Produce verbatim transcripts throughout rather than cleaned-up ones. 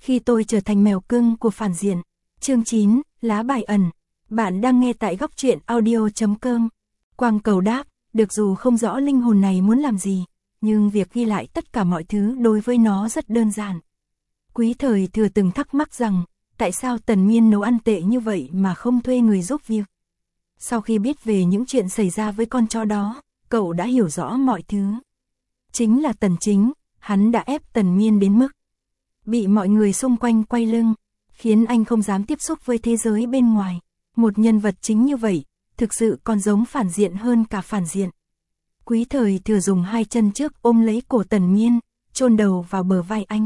Khi tôi trở thành mèo cưng của phản diện. Chương chín, lá bài ẩn. Bạn đang nghe tại góc truyện audio chấm com. Quang Cầu đáp, được dù không rõ linh hồn này muốn làm gì, nhưng việc ghi lại tất cả mọi thứ đối với nó rất đơn giản. Quý Thời Thừa từng thắc mắc rằng, tại sao Tần Miên nấu ăn tệ như vậy mà không thuê người giúp việc. Sau khi biết về những chuyện xảy ra với con chó đó, cậu đã hiểu rõ mọi thứ. Chính là Tần Chính, hắn đã ép Tần Miên đến mức bị mọi người xung quanh quay lưng, khiến anh không dám tiếp xúc với thế giới bên ngoài. Một nhân vật chính như vậy, thực sự còn giống phản diện hơn cả phản diện. Quý Thời Thừa dùng hai chân trước ôm lấy cổ Tần Miên, chôn đầu vào bờ vai anh.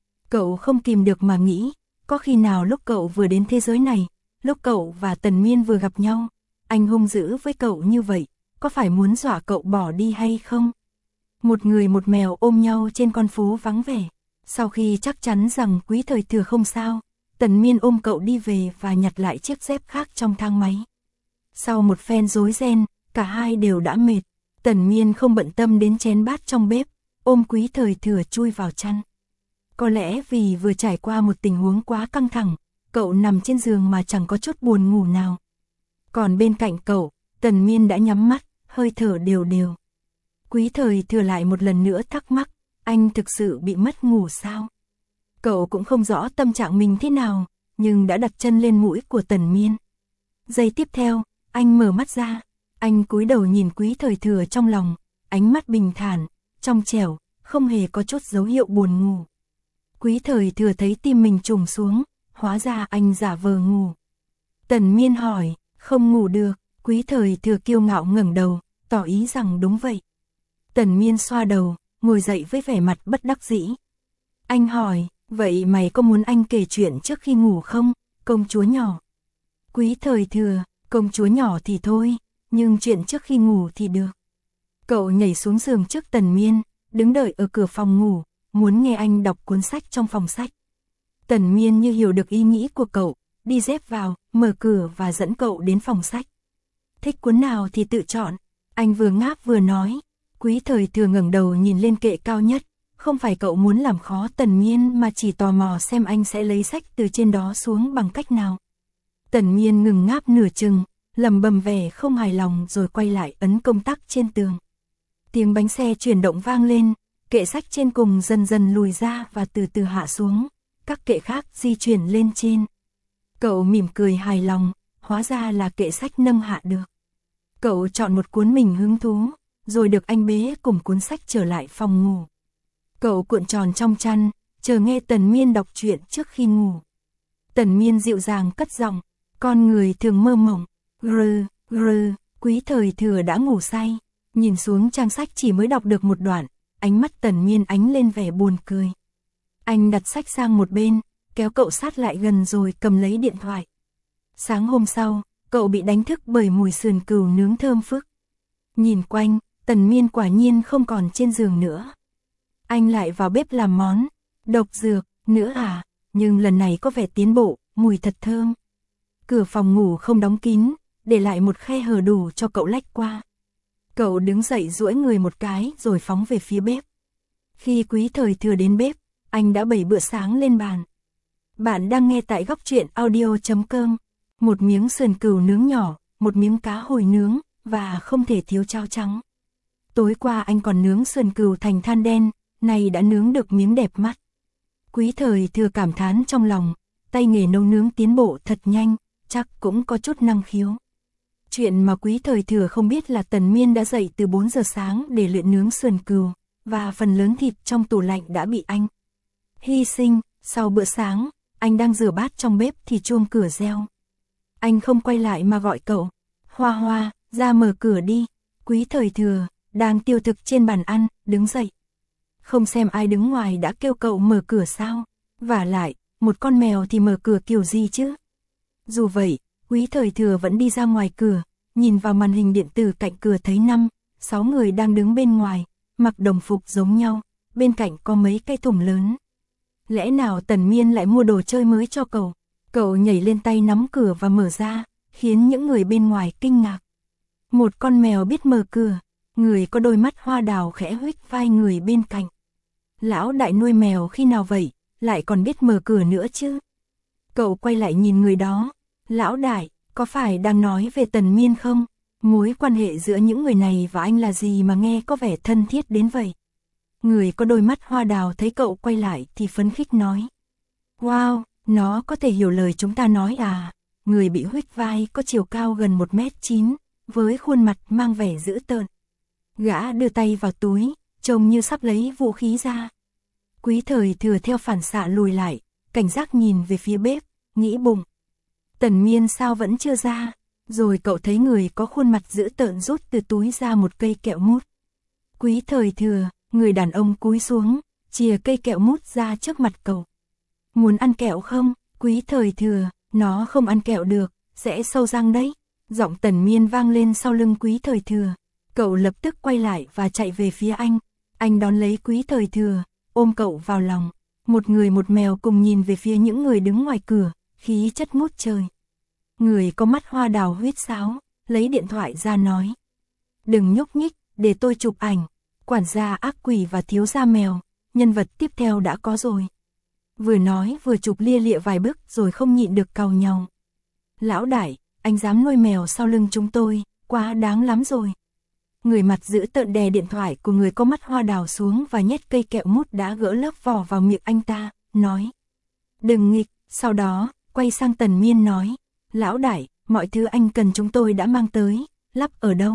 Cậu không kìm được mà nghĩ, có khi nào lúc cậu vừa đến thế giới này, lúc cậu và Tần Miên vừa gặp nhau, anh hung dữ với cậu như vậy, có phải muốn dọa cậu bỏ đi hay không? Một người một mèo ôm nhau trên con phố vắng vẻ. Sau khi chắc chắn rằng Quý Thời Thừa không sao, Tần Miên ôm cậu đi về và nhặt lại chiếc dép khác trong thang máy. Sau một phen rối ren, cả hai đều đã mệt. Tần Miên không bận tâm đến chén bát trong bếp, ôm Quý Thời Thừa chui vào chăn. Có lẽ vì vừa trải qua một tình huống quá căng thẳng, cậu nằm trên giường mà chẳng có chút buồn ngủ nào. Còn bên cạnh cậu, Tần Miên đã nhắm mắt, hơi thở đều đều. Quý Thời Thừa lại một lần nữa thắc mắc, anh thực sự bị mất ngủ sao? Cậu cũng không rõ tâm trạng mình thế nào, nhưng đã đặt chân lên mũi của Tần Miên. Giây tiếp theo, anh mở mắt ra, anh cúi đầu nhìn Quý Thời Thừa trong lòng, ánh mắt bình thản, trong trẻo, không hề có chút dấu hiệu buồn ngủ. Quý Thời Thừa thấy tim mình trùng xuống, hóa ra anh giả vờ ngủ. Tần Miên hỏi, không ngủ được, Quý Thời Thừa kiêu ngạo ngẩng đầu, tỏ ý rằng đúng vậy. Tần Miên xoa đầu, ngồi dậy với vẻ mặt bất đắc dĩ. Anh hỏi, vậy mày có muốn anh kể chuyện trước khi ngủ không, công chúa nhỏ? Quý Thời Thừa, công chúa nhỏ thì thôi, nhưng chuyện trước khi ngủ thì được. Cậu nhảy xuống giường trước Tần Miên, đứng đợi ở cửa phòng ngủ, muốn nghe anh đọc cuốn sách trong phòng sách. Tần Miên như hiểu được ý nghĩ của cậu, đi dép vào, mở cửa và dẫn cậu đến phòng sách. Thích cuốn nào thì tự chọn, anh vừa ngáp vừa nói. Quý Thời Thừa ngẩng đầu nhìn lên kệ cao nhất, không phải cậu muốn làm khó Tần Miên mà chỉ tò mò xem anh sẽ lấy sách từ trên đó xuống bằng cách nào. Tần Miên ngừng ngáp nửa chừng, lẩm bẩm vẻ không hài lòng rồi quay lại ấn công tắc trên tường. Tiếng bánh xe chuyển động vang lên, kệ sách trên cùng dần dần lùi ra và từ từ hạ xuống, các kệ khác di chuyển lên trên. Cậu mỉm cười hài lòng, hóa ra là kệ sách nâng hạ được. Cậu chọn một cuốn mình hứng thú, rồi được anh bế cùng cuốn sách trở lại phòng ngủ. Cậu cuộn tròn trong chăn, chờ nghe Tần Miên đọc truyện trước khi ngủ. Tần Miên dịu dàng cất giọng, con người thường mơ mộng, rừ, rừ, Quý Thời Thừa đã ngủ say, nhìn xuống trang sách chỉ mới đọc được một đoạn, ánh mắt Tần Miên ánh lên vẻ buồn cười. Anh đặt sách sang một bên, kéo cậu sát lại gần rồi cầm lấy điện thoại. Sáng hôm sau, cậu bị đánh thức bởi mùi sườn cừu nướng thơm phức. Nhìn quanh, Tần Miên quả nhiên không còn trên giường nữa. Anh lại vào bếp làm món độc dược nữa à, nhưng lần này có vẻ tiến bộ, mùi thật thơm. Cửa phòng ngủ không đóng kín, để lại một khe hở đủ cho cậu lách qua. Cậu đứng dậy duỗi người một cái rồi phóng về phía bếp. Khi Quý Thời Thừa đến bếp, anh đã bày bữa sáng lên bàn. Bạn đang nghe tại góc truyện audio chấm com. Một miếng sườn cừu nướng nhỏ, một miếng cá hồi nướng, và không thể thiếu cháo trắng. Tối qua anh còn nướng sườn cừu thành than đen, nay đã nướng được miếng đẹp mắt. Quý Thời Thừa cảm thán trong lòng, tay nghề nấu nướng tiến bộ thật nhanh, chắc cũng có chút năng khiếu. Chuyện mà Quý Thời Thừa không biết là Tần Miên đã dậy từ bốn giờ sáng để luyện nướng sườn cừu, và phần lớn thịt trong tủ lạnh đã bị anh hy sinh. Sau bữa sáng, anh đang rửa bát trong bếp thì chuông cửa reo. Anh không quay lại mà gọi cậu, Hoa Hoa, ra mở cửa đi. Quý Thời Thừa, đang tiêu thực trên bàn ăn, đứng dậy. Không xem ai đứng ngoài đã kêu cậu mở cửa sao? Vả lại, một con mèo thì mở cửa kiểu gì chứ? Dù vậy, Quý Thời Thừa vẫn đi ra ngoài cửa, nhìn vào màn hình điện tử cạnh cửa thấy năm, sáu người đang đứng bên ngoài, mặc đồng phục giống nhau, bên cạnh có mấy cái thùng lớn. Lẽ nào Tần Miên lại mua đồ chơi mới cho cậu? Cậu nhảy lên tay nắm cửa và mở ra, khiến những người bên ngoài kinh ngạc. Một con mèo biết mở cửa, người có đôi mắt hoa đào khẽ huých vai người bên cạnh. Lão đại nuôi mèo khi nào vậy? lại còn biết mở cửa nữa chứ. Cậu quay lại nhìn người đó. Lão đại, có phải đang nói về Tần Miên không? Mối quan hệ giữa những người này và anh là gì mà nghe có vẻ thân thiết đến vậy? Người có đôi mắt hoa đào thấy cậu quay lại thì phấn khích nói. Wow, nó có thể hiểu lời chúng ta nói à? Người bị huých vai có chiều cao gần một mét chín, với khuôn mặt mang vẻ dữ tợn. Gã đưa tay vào túi, trông như sắp lấy vũ khí ra. Quý Thời Thừa theo phản xạ lùi lại, cảnh giác nhìn về phía bếp, nghĩ bụng. Tần Miên sao vẫn chưa ra? Rồi cậu thấy người có khuôn mặt dữ tợn rút từ túi ra một cây kẹo mút. Quý Thời Thừa, người đàn ông cúi xuống, chìa cây kẹo mút ra trước mặt cậu. Muốn ăn kẹo không? Quý Thời Thừa, nó không ăn kẹo được, sẽ sâu răng đấy. Giọng Tần Miên vang lên sau lưng Quý Thời Thừa. Cậu lập tức quay lại và chạy về phía anh. Anh đón lấy Quý Thời Thừa, ôm cậu vào lòng. Một người một mèo cùng nhìn về phía những người đứng ngoài cửa, khí chất ngút trời. Người có mắt hoa đào huýt sáo, lấy điện thoại ra nói. Đừng nhúc nhích, để tôi chụp ảnh. Quản gia ác quỷ và thiếu gia mèo, nhân vật tiếp theo đã có rồi. Vừa nói vừa chụp lia lịa vài bước rồi không nhịn được càu nhau. Lão đại, anh dám nuôi mèo sau lưng chúng tôi, quá đáng lắm rồi. Người mặt giữ tợn đè điện thoại của người có mắt hoa đào xuống và nhét cây kẹo mút đã gỡ lớp vỏ vào miệng anh ta, nói. Đừng nghịch, sau đó, quay sang Tần Miên nói. Lão đại, mọi thứ anh cần chúng tôi đã mang tới, lắp ở đâu?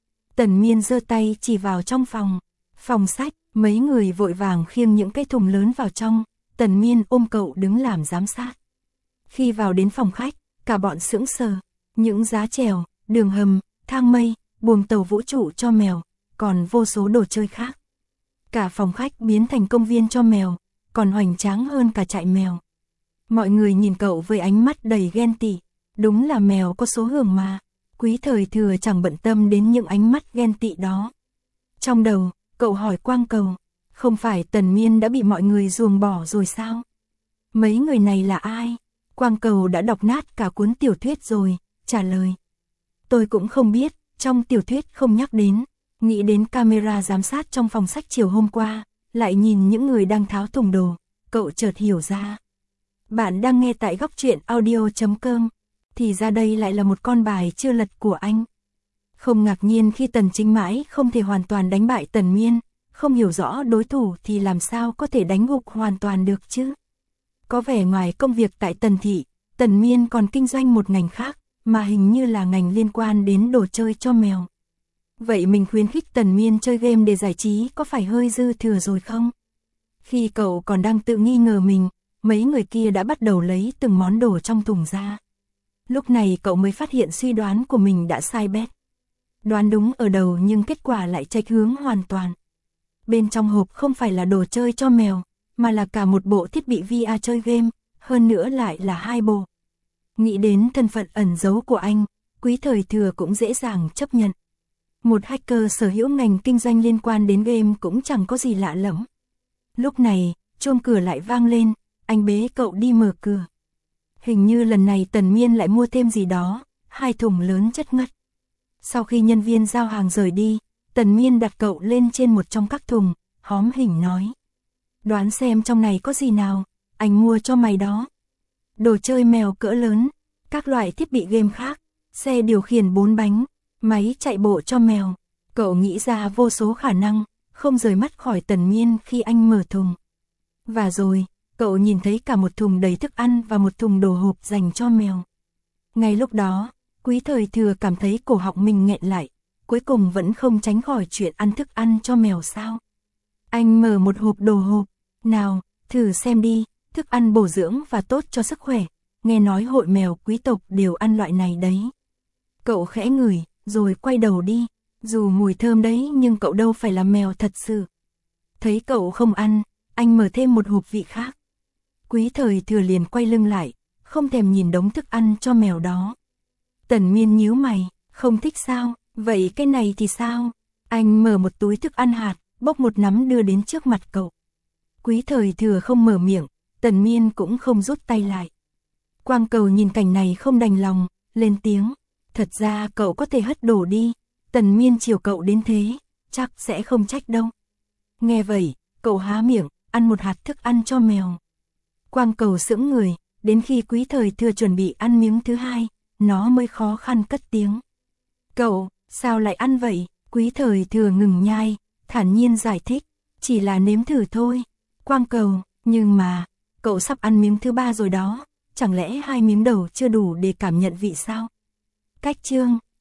Tần Miên giơ tay chỉ vào trong phòng. Phòng sách, mấy người vội vàng khiêng những cái thùng lớn vào trong. Tần Miên ôm cậu đứng làm giám sát. Khi vào đến phòng khách, cả bọn sững sờ. Những giá trèo, đường hầm, thang mây, buồng tàu vũ trụ cho mèo, còn vô số đồ chơi khác. Cả phòng khách biến thành công viên cho mèo, còn hoành tráng hơn cả trại mèo. Mọi người nhìn cậu với ánh mắt đầy ghen tị. Đúng là mèo có số hưởng mà. Quý Thời Thừa chẳng bận tâm đến những ánh mắt ghen tị đó. Trong đầu, cậu hỏi Quang Cầu, không phải Tần Miên đã bị mọi người ruồng bỏ rồi sao? Mấy người này là ai? Quang Cầu đã đọc nát cả cuốn tiểu thuyết rồi, trả lời. Tôi cũng không biết, trong tiểu thuyết không nhắc đến. Nghĩ đến camera giám sát trong phòng sách chiều hôm qua, lại nhìn những người đang tháo thùng đồ, cậu chợt hiểu ra. Bạn đang nghe tại góc truyện audio chấm com. Thì ra đây lại là một con bài chưa lật của anh. Không ngạc nhiên khi Tần Chính mãi không thể hoàn toàn đánh bại Tần Miên, không hiểu rõ đối thủ thì làm sao có thể đánh gục hoàn toàn được chứ. Có vẻ ngoài công việc tại Tần Thị, Tần Miên còn kinh doanh một ngành khác, mà hình như là ngành liên quan đến đồ chơi cho mèo. Vậy mình khuyến khích Tần Miên chơi game để giải trí có phải hơi dư thừa rồi không? Khi cậu còn đang tự nghi ngờ mình, mấy người kia đã bắt đầu lấy từng món đồ trong thùng ra. Lúc này cậu mới phát hiện suy đoán của mình đã sai bét. Đoán đúng ở đầu nhưng kết quả lại chệch hướng hoàn toàn. Bên trong hộp không phải là đồ chơi cho mèo, mà là cả một bộ thiết bị vê rờ chơi game, hơn nữa lại là hai bộ. Nghĩ đến thân phận ẩn giấu của anh, Quý Thời Thừa cũng dễ dàng chấp nhận. Một hacker sở hữu ngành kinh doanh liên quan đến game cũng chẳng có gì lạ lẫm. Lúc này, chuông cửa lại vang lên, anh bế cậu đi mở cửa. Hình như lần này Tần Miên lại mua thêm gì đó, hai thùng lớn chất ngất. Sau khi nhân viên giao hàng rời đi, Tần Miên đặt cậu lên trên một trong các thùng, hóm hỉnh nói. Đoán xem trong này có gì nào, anh mua cho mày đó. Đồ chơi mèo cỡ lớn, các loại thiết bị game khác, xe điều khiển bốn bánh, máy chạy bộ cho mèo. Cậu nghĩ ra vô số khả năng, không rời mắt khỏi Tần Miên khi anh mở thùng. Và rồi, cậu nhìn thấy cả một thùng đầy thức ăn và một thùng đồ hộp dành cho mèo. Ngay lúc đó, Quý Thời Thừa cảm thấy cổ họng mình nghẹn lại, cuối cùng vẫn không tránh khỏi chuyện ăn thức ăn cho mèo sao. Anh mở một hộp đồ hộp, nào, thử xem đi, thức ăn bổ dưỡng và tốt cho sức khỏe, nghe nói hội mèo quý tộc đều ăn loại này đấy. Cậu khẽ ngửi, rồi quay đầu đi, dù mùi thơm đấy nhưng cậu đâu phải là mèo thật sự. Thấy cậu không ăn, anh mở thêm một hộp vị khác. Quý Thời Thừa liền quay lưng lại, không thèm nhìn đống thức ăn cho mèo đó. Tần Miên nhíu mày, không thích sao, vậy cái này thì sao? Anh mở một túi thức ăn hạt, bốc một nắm đưa đến trước mặt cậu. Quý Thời Thừa không mở miệng, Tần Miên cũng không rút tay lại. Quang Cầu nhìn cảnh này không đành lòng, lên tiếng. Thật ra cậu có thể hất đổ đi, Tần Miên chiều cậu đến thế, chắc sẽ không trách đâu. Nghe vậy, cậu há miệng, ăn một hạt thức ăn cho mèo. Quang cầu sững người, đến khi Quý Thời Thừa chuẩn bị ăn miếng thứ hai, nó mới khó khăn cất tiếng. Cậu, sao lại ăn vậy? Quý Thời Thừa ngừng nhai, thản nhiên giải thích, chỉ là nếm thử thôi. Quang cầu, nhưng mà, cậu sắp ăn miếng thứ ba rồi đó, chẳng lẽ hai miếng đầu chưa đủ để cảm nhận vị sao? Cách chương